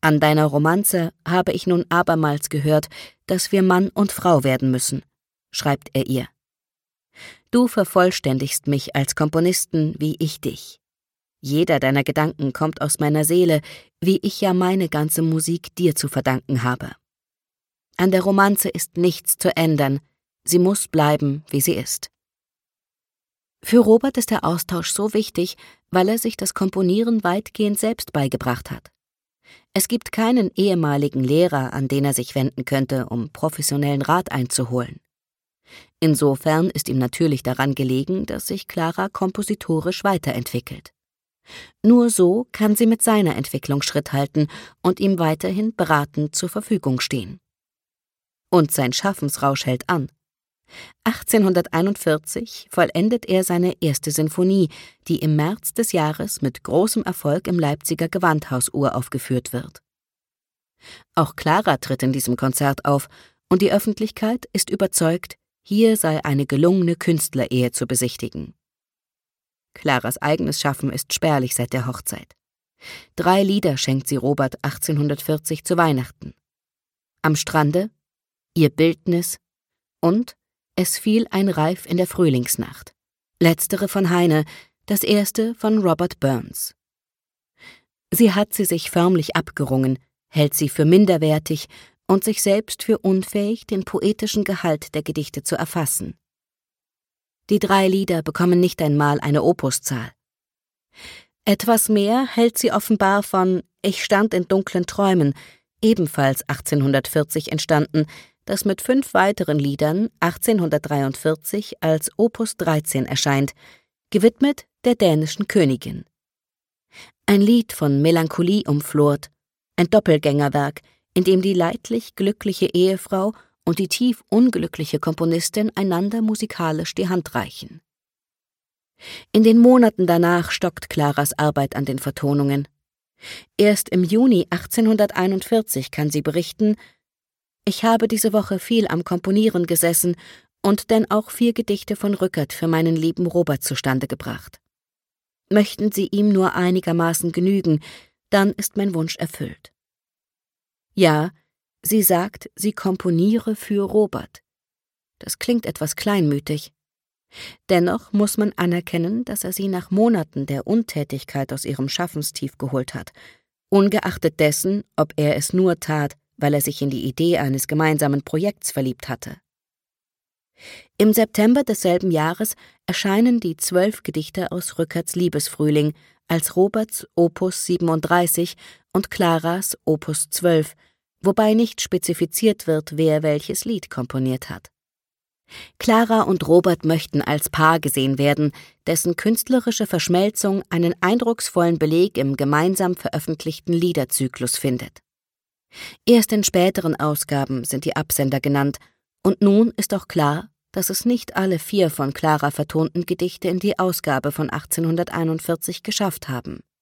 An deiner Romanze habe ich nun abermals gehört, dass wir Mann und Frau werden müssen, schreibt er ihr. Du vervollständigst mich als Komponisten wie ich dich. Jeder deiner Gedanken kommt aus meiner Seele, wie ich ja meine ganze Musik dir zu verdanken habe. An der Romanze ist nichts zu ändern, sie muss bleiben, wie sie ist. Für Robert ist der Austausch so wichtig, weil er sich das Komponieren weitgehend selbst beigebracht hat. Es gibt keinen ehemaligen Lehrer, an den er sich wenden könnte, um professionellen Rat einzuholen. Insofern ist ihm natürlich daran gelegen, dass sich Clara kompositorisch weiterentwickelt. Nur so kann sie mit seiner Entwicklung Schritt halten und ihm weiterhin beratend zur Verfügung stehen. Und sein Schaffensrausch hält an. 1841 vollendet er seine erste Sinfonie, die im März des Jahres mit großem Erfolg im Leipziger Gewandhaus uraufgeführt wird. Auch Clara tritt in diesem Konzert auf und die Öffentlichkeit ist überzeugt, hier sei eine gelungene Künstlerehe zu besichtigen. Claras eigenes Schaffen ist spärlich seit der Hochzeit. 3 Lieder schenkt sie Robert 1840 zu Weihnachten. Am Strande, Ihr Bildnis und Es fiel ein Reif in der Frühlingsnacht. Letztere von Heine, das erste von Robert Burns. Sie hat sie sich förmlich abgerungen, hält sie für minderwertig und sich selbst für unfähig, den poetischen Gehalt der Gedichte zu erfassen. Die 3 Lieder bekommen nicht einmal eine Opuszahl. Etwas mehr hält sie offenbar von Ich stand in dunklen Träumen, ebenfalls 1840 entstanden, das mit 5 weiteren Liedern 1843 als Opus 13 erscheint, gewidmet der dänischen Königin. Ein Lied von Melancholie umflort, ein Doppelgängerwerk, in dem die leidlich glückliche Ehefrau und die tief unglückliche Komponistin einander musikalisch die Hand reichen. In den Monaten danach stockt Claras Arbeit an den Vertonungen. Erst im Juni 1841 kann sie berichten: Ich habe diese Woche viel am Komponieren gesessen und denn auch 4 Gedichte von Rückert für meinen lieben Robert zustande gebracht. Möchten sie ihm nur einigermaßen genügen, dann ist mein Wunsch erfüllt. Ja, sie sagt, sie komponiere für Robert. Das klingt etwas kleinmütig. Dennoch muss man anerkennen, dass er sie nach Monaten der Untätigkeit aus ihrem Schaffenstief geholt hat, ungeachtet dessen, ob er es nur tat, weil er sich in die Idee eines gemeinsamen Projekts verliebt hatte. Im September desselben Jahres erscheinen die 12 Gedichte aus Rückerts Liebesfrühling als Roberts Opus 37 und Claras Opus 12, wobei nicht spezifiziert wird, wer welches Lied komponiert hat. Clara und Robert möchten als Paar gesehen werden, dessen künstlerische Verschmelzung einen eindrucksvollen Beleg im gemeinsam veröffentlichten Liederzyklus findet. Erst in späteren Ausgaben sind die Absender genannt, und nun ist auch klar, dass es nicht alle 4 von Clara vertonten Gedichte in die Ausgabe von 1841 geschafft haben.